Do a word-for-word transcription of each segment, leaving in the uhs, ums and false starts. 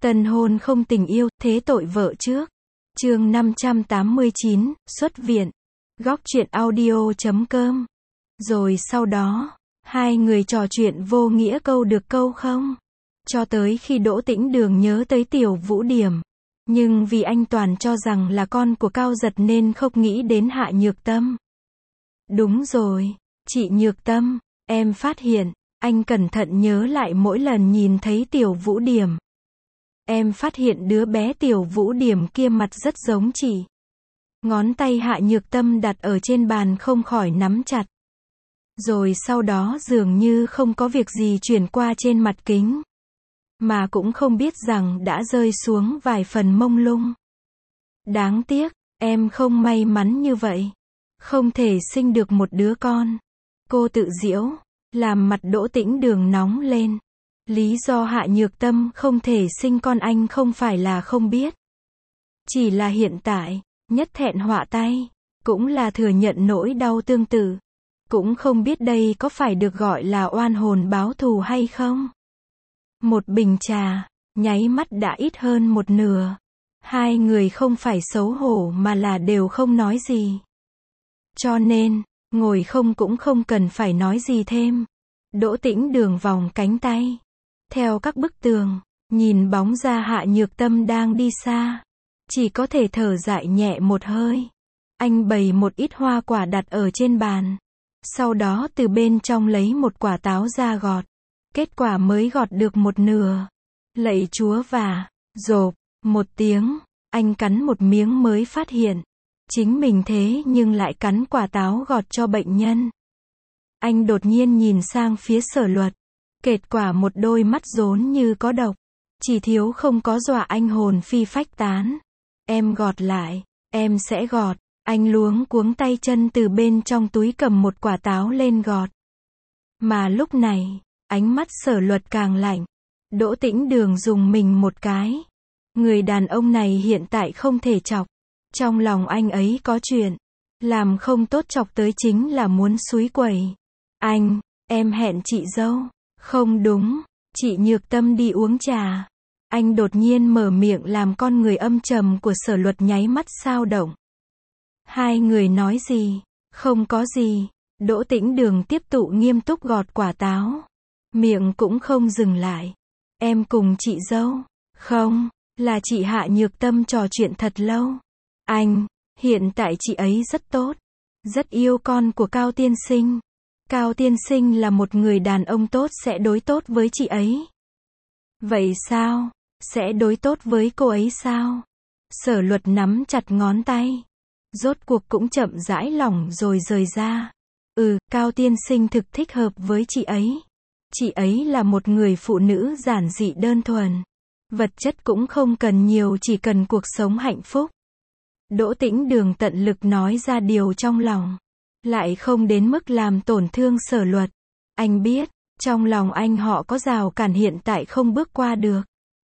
Tân hôn không tình yêu, thế tội vợ trước. Chương năm trăm tám mươi chín, xuất viện. Góc truyện audio chấm com. Rồi sau đó, hai người trò chuyện vô nghĩa câu được câu không. Cho tới khi Đỗ Tĩnh Đường nhớ tới Tiểu Vũ Điểm. Nhưng vì anh toàn cho rằng là con của Cao Giật nên không nghĩ đến Hạ Nhược Tâm. Đúng rồi, chị Nhược Tâm, em phát hiện, anh cẩn thận nhớ lại mỗi lần nhìn thấy Tiểu Vũ Điểm. Em phát hiện đứa bé Tiểu Vũ Điểm kia mặt rất giống chị. Ngón tay Hạ Nhược Tâm đặt ở trên bàn không khỏi nắm chặt. Rồi sau đó dường như không có việc gì chuyển qua trên mặt kính. Mà cũng không biết rằng đã rơi xuống vài phần mông lung. Đáng tiếc, em không may mắn như vậy. Không thể sinh được một đứa con. Cô tự giễu, làm mặt Đỗ Tĩnh Đường nóng lên. Lý do Hạ Nhược Tâm không thể sinh con anh không phải là không biết. Chỉ là hiện tại, nhất thẹn họa tay, cũng là thừa nhận nỗi đau tương tự. Cũng không biết đây có phải được gọi là oan hồn báo thù hay không. Một bình trà, nháy mắt đã ít hơn một nửa. Hai người không phải xấu hổ mà là đều không nói gì. Cho nên, ngồi không cũng không cần phải nói gì thêm. Đỗ Tĩnh Đường vòng cánh tay. Theo các bức tường, nhìn bóng ra Hạ Nhược Tâm đang đi xa. Chỉ có thể thở dại nhẹ một hơi. Anh bày một ít hoa quả đặt ở trên bàn. Sau đó từ bên trong lấy một quả táo ra gọt. Kết quả mới gọt được một nửa. Lạy Chúa và, rộp, một tiếng, anh cắn một miếng mới phát hiện. Chính mình thế nhưng lại cắn quả táo gọt cho bệnh nhân. Anh đột nhiên nhìn sang phía Sở Luật. Kết quả một đôi mắt rốn như có độc. Chỉ thiếu không có dọa anh hồn phi phách tán. Em gọt lại, em sẽ gọt. Anh luống cuống tay chân từ bên trong túi cầm một quả táo lên gọt. Mà lúc này, ánh mắt Sở Luật càng lạnh. Đỗ Tĩnh Đường dùng mình một cái. Người đàn ông này hiện tại không thể chọc. Trong lòng anh ấy có chuyện. Làm không tốt chọc tới chính là muốn xúi quẩy. Anh, em hẹn chị dâu. Không đúng, chị Nhược Tâm đi uống trà. Anh đột nhiên mở miệng làm con người âm trầm của Sở Luật nháy mắt xao động. Hai người nói gì? Không có gì. Đỗ Tĩnh Đường tiếp tục nghiêm túc gọt quả táo. Miệng cũng không dừng lại. Em cùng chị dâu. Không, là chị Hạ Nhược Tâm trò chuyện thật lâu. Anh, hiện tại chị ấy rất tốt. Rất yêu con của Cao tiên sinh. Cao tiên sinh là một người đàn ông tốt sẽ đối tốt với chị ấy. Vậy sao? Sẽ đối tốt với cô ấy sao? Sở Luật nắm chặt ngón tay. Rốt cuộc cũng chậm rãi lỏng rồi rời ra. Ừ, Cao tiên sinh thực thích hợp với chị ấy. Chị ấy là một người phụ nữ giản dị đơn thuần. Vật chất cũng không cần nhiều, chỉ cần cuộc sống hạnh phúc. Đỗ Tĩnh Đường tận lực nói ra điều trong lòng. Lại không đến mức làm tổn thương Sở Luật. Anh biết, trong lòng anh họ có rào cản hiện tại không bước qua được.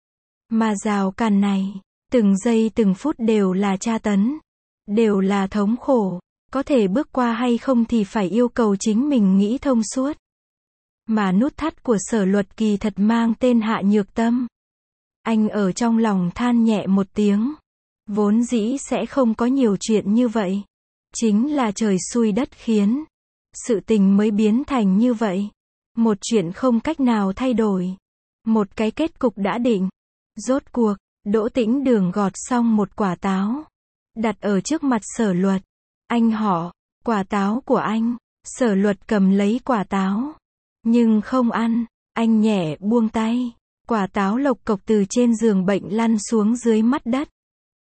Mà rào cản này, từng giây từng phút đều là tra tấn. Đều là thống khổ. Có thể bước qua hay không thì phải yêu cầu chính mình nghĩ thông suốt. Mà nút thắt của Sở Luật kỳ thật mang tên Hạ Nhược Tâm. Anh ở trong lòng than nhẹ một tiếng. Vốn dĩ sẽ không có nhiều chuyện như vậy. Chính là trời xui đất khiến. Sự tình mới biến thành như vậy. Một chuyện không cách nào thay đổi. Một cái kết cục đã định. Rốt cuộc, Đỗ Tĩnh Đường gọt xong một quả táo. Đặt ở trước mặt Sở Luật. Anh họ, quả táo của anh. Sở Luật cầm lấy quả táo. Nhưng không ăn. Anh nhẹ buông tay. Quả táo lộc cộc từ trên giường bệnh lăn xuống dưới mắt đất.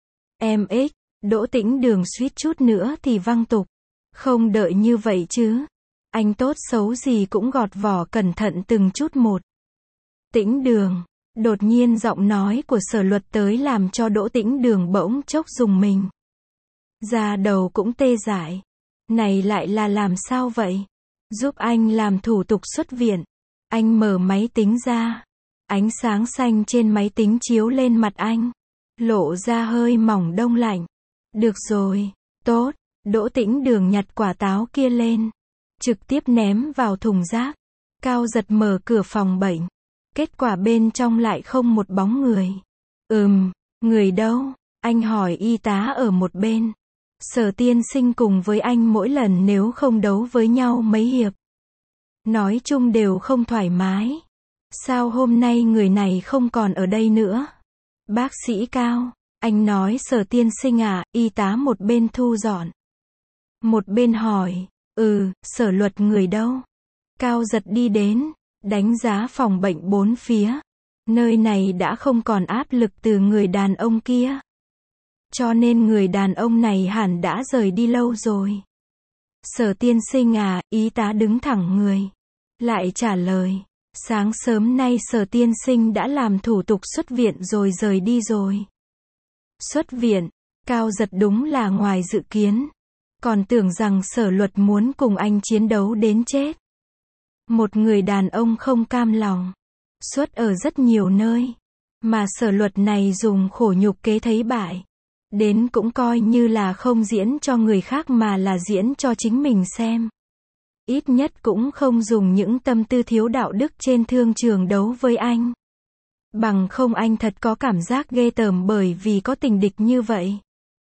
Em ích. Đỗ Tĩnh Đường suýt chút nữa thì văng tục. Không đợi như vậy chứ. Anh tốt xấu gì cũng gọt vỏ cẩn thận từng chút một. Tĩnh Đường. Đột nhiên giọng nói của Sở Luật tới làm cho Đỗ Tĩnh Đường bỗng chốc rùng mình. Da đầu cũng tê dại. Này lại là làm sao vậy? Giúp anh làm thủ tục xuất viện. Anh mở máy tính ra. Ánh sáng xanh trên máy tính chiếu lên mặt anh. Lộ ra hơi mỏng đông lạnh. Được rồi, tốt. Đỗ Tĩnh Đường nhặt quả táo kia lên. Trực tiếp ném vào thùng rác. Cao Giật mở cửa phòng bệnh. Kết quả bên trong lại không một bóng người. Ừm, người đâu? Anh hỏi y tá ở một bên. Sở tiên sinh cùng với anh mỗi lần nếu không đấu với nhau mấy hiệp. Nói chung đều không thoải mái. Sao hôm nay người này không còn ở đây nữa? Bác sĩ Cao, anh nói Sở tiên sinh à, y tá một bên thu dọn. Một bên hỏi, ừ, Sở Luật người đâu? Cao giật đi đến, đánh giá phòng bệnh bốn phía. Nơi này đã không còn áp lực từ người đàn ông kia. Cho nên người đàn ông này hẳn đã rời đi lâu rồi. Sở tiên sinh à, y tá đứng thẳng người. Lại trả lời, sáng sớm nay Sở tiên sinh đã làm thủ tục xuất viện rồi rời đi rồi. Xuất viện, Cao giật đúng là ngoài dự kiến. Còn tưởng rằng Sở Luật muốn cùng anh chiến đấu đến chết. Một người đàn ông không cam lòng. Xuất ở rất nhiều nơi. Mà Sở Luật này dùng khổ nhục kế thấy bại. Đến cũng coi như là không diễn cho người khác mà là diễn cho chính mình xem. Ít nhất cũng không dùng những tâm tư thiếu đạo đức trên thương trường đấu với anh. Bằng không anh thật có cảm giác ghê tởm bởi vì có tình địch như vậy.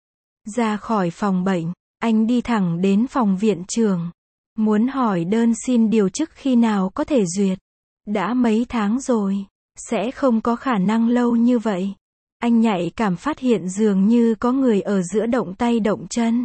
Ra khỏi phòng bệnh, anh đi thẳng đến phòng viện trưởng. Muốn hỏi đơn xin điều chức khi nào có thể duyệt. Đã mấy tháng rồi, sẽ không có khả năng lâu như vậy. Anh nhạy cảm phát hiện dường như có người ở giữa động tay động chân.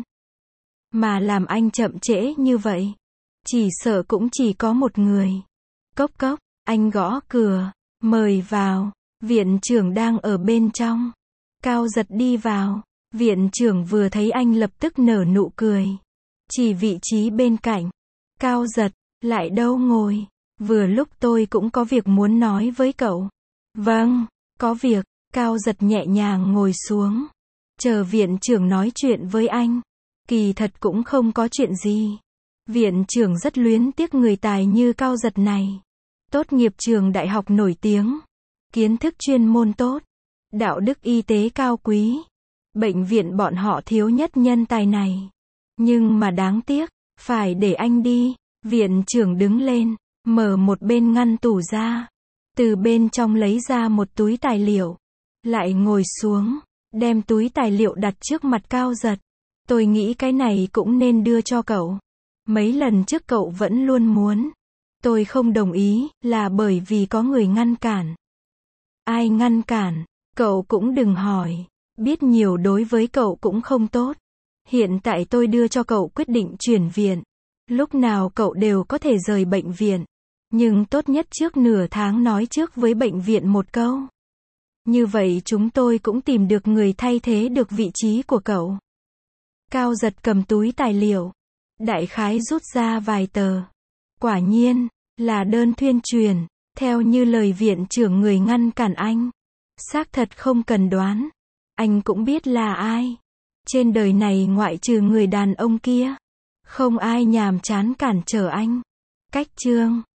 Mà làm anh chậm trễ như vậy. Chỉ sợ cũng chỉ có một người. Cốc cốc, anh gõ cửa, mời vào. Viện trưởng đang ở bên trong. Cao giật đi vào. Viện trưởng vừa thấy anh lập tức nở nụ cười. Chỉ vị trí bên cạnh. Cao giật, lại đâu ngồi. Vừa lúc tôi cũng có việc muốn nói với cậu. Vâng, có việc. Cao giật nhẹ nhàng ngồi xuống. Chờ viện trưởng nói chuyện với anh. Kỳ thật cũng không có chuyện gì. Viện trưởng rất luyến tiếc người tài như Cao giật này. Tốt nghiệp trường đại học nổi tiếng. Kiến thức chuyên môn tốt. Đạo đức y tế cao quý. Bệnh viện bọn họ thiếu nhất nhân tài này. Nhưng mà đáng tiếc, phải để anh đi. Viện trưởng đứng lên, mở một bên ngăn tủ ra. Từ bên trong lấy ra một túi tài liệu. Lại ngồi xuống, đem túi tài liệu đặt trước mặt Cao giật. Tôi nghĩ cái này cũng nên đưa cho cậu. Mấy lần trước cậu vẫn luôn muốn. Tôi không đồng ý, là bởi vì có người ngăn cản. Ai ngăn cản? Cậu cũng đừng hỏi. Biết nhiều đối với cậu cũng không tốt. Hiện tại tôi đưa cho cậu quyết định chuyển viện. Lúc nào cậu đều có thể rời bệnh viện. Nhưng tốt nhất trước nửa tháng nói trước với bệnh viện một câu. Như vậy chúng tôi cũng tìm được người thay thế được vị trí của cậu. Cao giật cầm túi tài liệu. Đại khái rút ra vài tờ. Quả nhiên, là đơn tuyên truyền. Theo như lời viện trưởng người ngăn cản anh. Xác thật không cần đoán. Anh cũng biết là ai. Trên đời này ngoại trừ người đàn ông kia. Không ai nhàm chán cản trở anh. Cách chương